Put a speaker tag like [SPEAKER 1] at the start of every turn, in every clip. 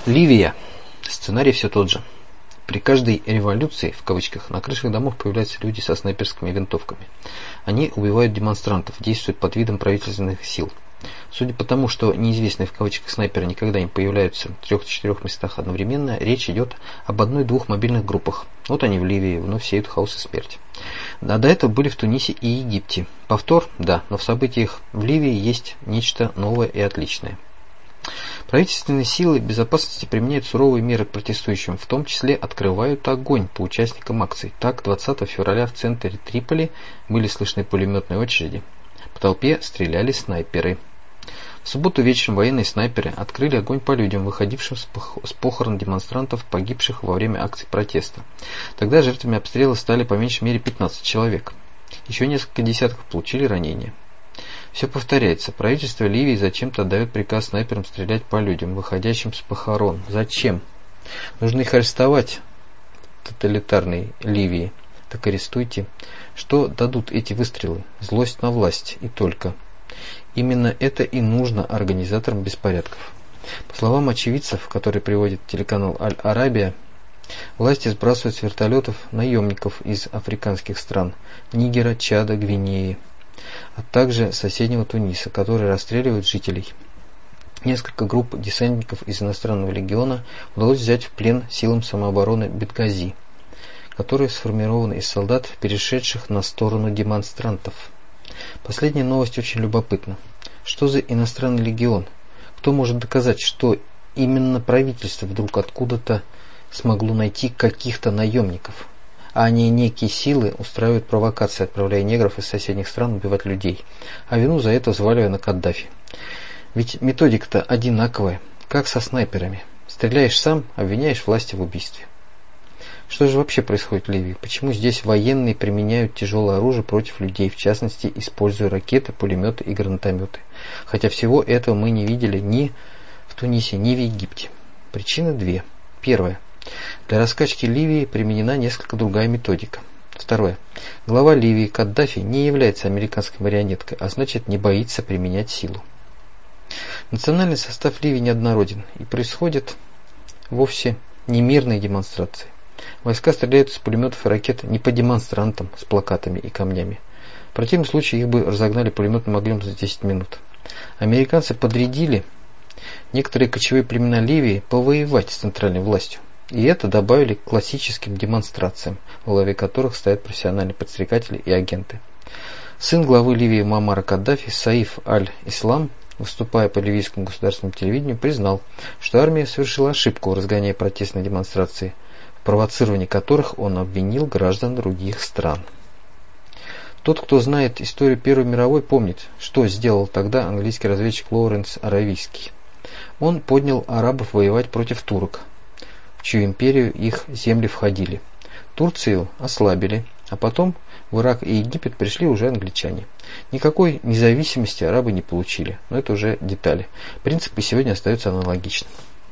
[SPEAKER 1] Ливия. Сценарий все тот же. При каждой «революции» в кавычках на крышах домов появляются люди со снайперскими винтовками. Они убивают демонстрантов, действуют под видом правительственных сил. Судя по тому, что неизвестные в кавычках снайперы никогда не появляются в 3-4 местах одновременно, речь идет об 1-2 мобильных группах. Вот они в Ливии вновь сеют хаос и смерть. А до этого были в Тунисе и Египте. Повтор? Да, но в событиях в Ливии есть нечто новое и отличное. Правительственные силы безопасности применяют суровые меры к протестующим, в том числе открывают огонь по участникам акций. Так, 20 февраля в центре Триполи были слышны пулеметные очереди. По толпе стреляли снайперы. В субботу вечером военные снайперы открыли огонь по людям, выходившим с похорон демонстрантов, погибших во время акций протеста. Тогда жертвами обстрела стали по меньшей мере 15 человек. Еще несколько десятков получили ранения. Все повторяется. Правительство Ливии зачем-то отдает приказ снайперам стрелять по людям, выходящим с похорон. Зачем? Нужно их арестовать в тоталитарной Ливии. Так арестуйте. Что дадут эти выстрелы? Злость на власть и только. Именно это и нужно организаторам беспорядков. По словам очевидцев, которые приводит телеканал Аль-Арабия, власти сбрасывают с вертолетов наемников из африканских стран Нигера, Чада, Гвинеи, а также соседнего Туниса, которые расстреливают жителей. Несколько групп десантников из иностранного легиона удалось взять в плен силам самообороны Бенгази, которые сформированы из солдат, перешедших на сторону демонстрантов. Последняя новость очень любопытна. Что за иностранный легион? Кто может доказать, что именно правительство вдруг откуда-то смогло найти каких-то наемников, а не некие силы устраивают провокации, отправляя негров из соседних стран убивать людей, а вину за это взваливая на Каддафи? Ведь методика-то одинаковая, как со снайперами. Стреляешь сам, обвиняешь власти в убийстве. Что же вообще происходит в Ливии? Почему здесь военные применяют тяжелое оружие против людей, в частности, используя ракеты, пулеметы и гранатометы? Хотя всего этого мы не видели ни в Тунисе, ни в Египте. Причины две. Первая. Для раскачки Ливии применена несколько другая методика. Второе. Глава Ливии Каддафи не является американской марионеткой, а значит не боится применять силу. Национальный состав Ливии неоднороден и происходят вовсе не мирные демонстрации. Войска стреляют из пулеметов и ракет не по демонстрантам с плакатами и камнями. В противном случае их бы разогнали пулеметным огнем за 10 минут. Американцы подрядили некоторые кочевые племена Ливии повоевать с центральной властью. И это добавили к классическим демонстрациям, в главе которых стоят профессиональные подстрекатели и агенты. Сын главы Ливии Муаммара Каддафи, Саиф аль-Ислам, выступая по ливийскому государственному телевидению, признал, что армия совершила ошибку, разгоняя протестные демонстрации, в провоцировании которых он обвинил граждан других стран. Тот, кто знает историю Первой мировой, помнит, что сделал тогда английский разведчик Лоуренс Аравийский. Он поднял арабов воевать против турок, в чью империю их земли входили. Турцию ослабили, а потом в Ирак и Египет пришли уже англичане. Никакой независимости арабы не получили, но это уже детали. Принципы сегодня остаются аналогичными.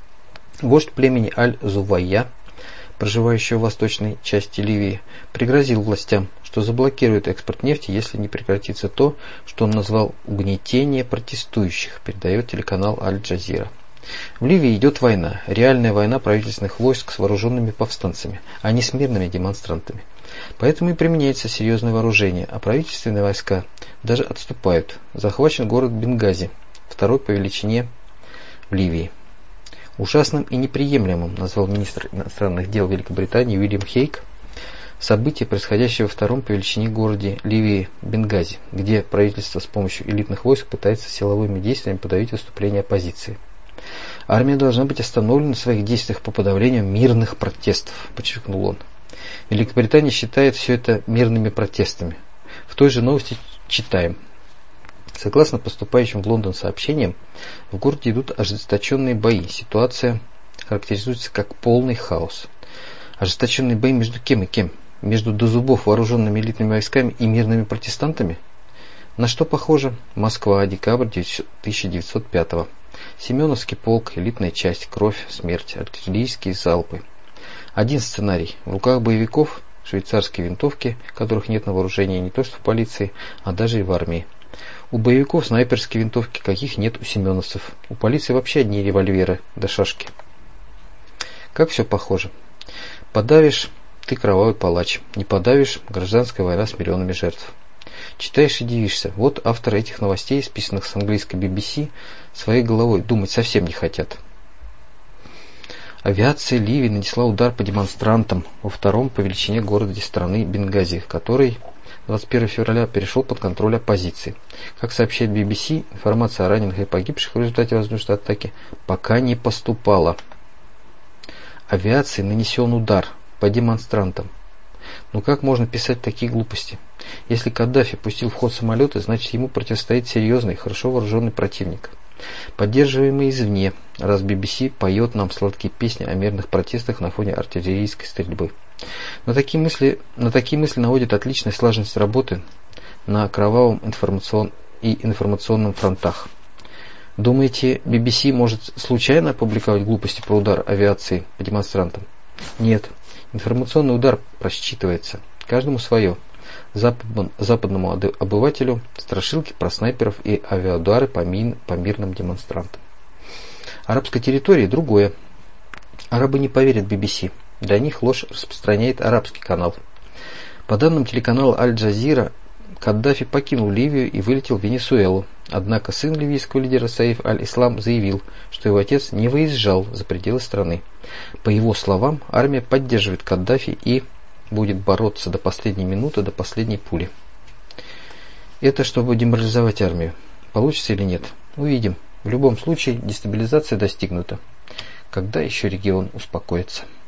[SPEAKER 1] Вождь племени Аль-Зувайя, проживающего в восточной части Ливии, пригрозил властям, что заблокирует экспорт нефти, если не прекратится то, что он назвал угнетение протестующих, передает телеканал Аль-Джазира. В Ливии идет война, реальная война правительственных войск с вооруженными повстанцами, а не с мирными демонстрантами. Поэтому и применяется серьезное вооружение, а правительственные войска даже отступают. Захвачен город Бенгази, второй по величине в Ливии. Ужасным и неприемлемым назвал министр иностранных дел Великобритании Уильям Хейк события, происходящие во втором по величине городе Ливии Бенгази, где правительство с помощью элитных войск пытается силовыми действиями подавить выступление оппозиции. Армия должна быть остановлена в своих действиях по подавлению мирных протестов, подчеркнул он. Великобритания считает все это мирными протестами. В той же новости читаем. Согласно поступающим в Лондон сообщениям, в городе идут ожесточенные бои. Ситуация характеризуется как полный хаос. Ожесточенные бои между кем и кем? Между до зубов вооруженными элитными войсками и мирными протестантами? На что похоже? Москва, декабрь 1905-го. Семеновский полк, элитная часть, кровь, смерть, артиллерийские залпы. Один сценарий. В руках боевиков швейцарские винтовки, которых нет на вооружении не то что в полиции, а даже и в армии. У боевиков снайперские винтовки, каких нет у семеновцев. У полиции вообще одни револьверы да шашки. Как все похоже. Подавишь — ты кровавый палач. Не подавишь — гражданская война с миллионами жертв. Читаешь и дивишься. Вот авторы этих новостей, списанных с английской BBC, своей головой думать совсем не хотят. Авиация Ливии нанесла удар по демонстрантам во втором по величине городе страны Бенгази, который 21 февраля перешел под контроль оппозиции. Как сообщает BBC, информация о раненых и погибших в результате воздушной атаки пока не поступала. Авиацией нанесен удар по демонстрантам. Ну как можно писать такие глупости? Если Каддафи пустил в ход самолеты, значит ему противостоит серьезный, хорошо вооруженный противник, поддерживаемый извне, раз BBC поет нам сладкие песни о мирных протестах на фоне артиллерийской стрельбы. На такие мысли наводит отличная слаженность работы на кровавом информационном фронтах. Думаете, BBC может случайно опубликовать глупости про удар авиации по демонстрантам? Нет. Информационный удар просчитывается. Каждому свое. Западному обывателю страшилки про снайперов и авиаудары по мирным демонстрантам. Арабской территории другое. Арабы не поверят BBC. Для них ложь распространяет арабский канал. По данным телеканала Аль-Джазира, Каддафи покинул Ливию и вылетел в Венесуэлу. Однако сын ливийского лидера Саиф аль-Ислам заявил, что его отец не выезжал за пределы страны. По его словам, армия поддерживает Каддафи и будет бороться до последней минуты, до последней пули. Это чтобы деморализовать армию. Получится или нет? Увидим. В любом случае, дестабилизация достигнута. Когда еще регион успокоится?